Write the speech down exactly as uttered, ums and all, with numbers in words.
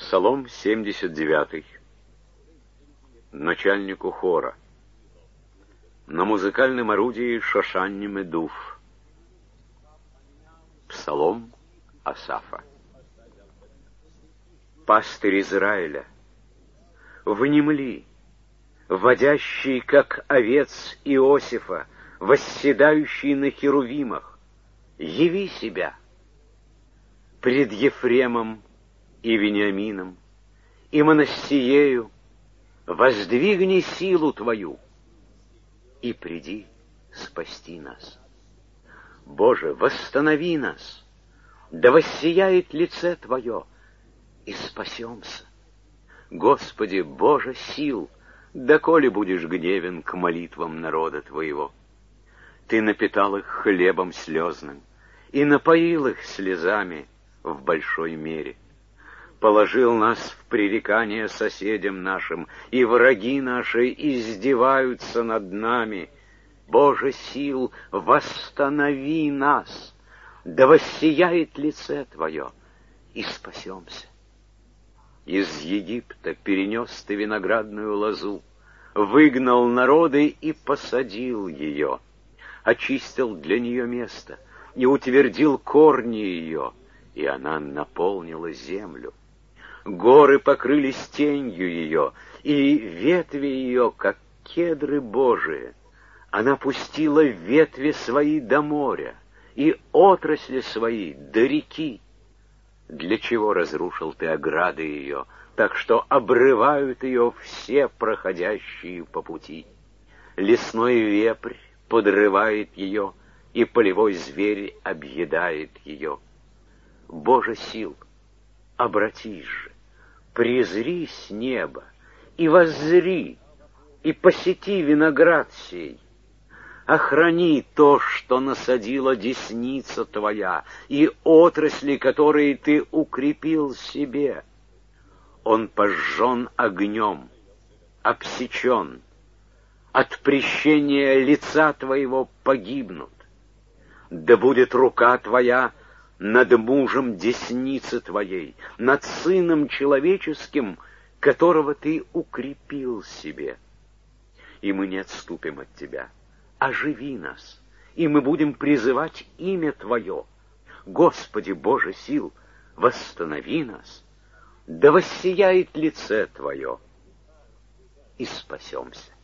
Псалом семьдесят девятый. Начальнику хора. На музыкальном орудии Шошанни Медув. Псалом Асафа. Пастырь Израиля, внемли, водящий, как овец Иосифа, восседающий на херувимах, яви себя пред Ефремом и Вениамином, и Манассиею, воздвигни силу твою, и приди спасти нас. Боже, восстанови нас, да воссияет лице Твое, и спасемся. Господи, Боже сил, доколе будешь гневен к молитвам народа Твоего? Ты напитал их хлебом слезным и напоил их слезами в большой мере. Положил нас в пререкание соседям нашим, и враги наши издеваются над нами. Боже сил, восстанови нас, да воссияет лице Твое, и спасемся. Из Египта перенес Ты виноградную лозу, выгнал народы и посадил ее, очистил для нее место и утвердил корни ее, и она наполнила землю. Горы покрылись тенью ее, и ветви ее, как кедры Божии. Она пустила ветви свои до моря, и отрасли свои до реки. Для чего разрушил ты ограды ее, так что обрывают ее все проходящие по пути? Лесной вепрь подрывает ее, и полевой зверь объедает ее. Боже сил, обратись же, презри с неба, и воззри, и посети виноград сей. Охрани то, что насадила десница Твоя, и отрасли, которые Ты укрепил себе. Он пожжен огнем, обсечен, от прещения лица Твоего погибнут. Да будет рука Твоя над мужем десницы Твоей, над сыном человеческим, которого Ты укрепил себе. И мы не отступим от Тебя. Оживи нас, и мы будем призывать имя Твое. Господи, Боже сил, восстанови нас, да воссияет лице Твое, и спасемся.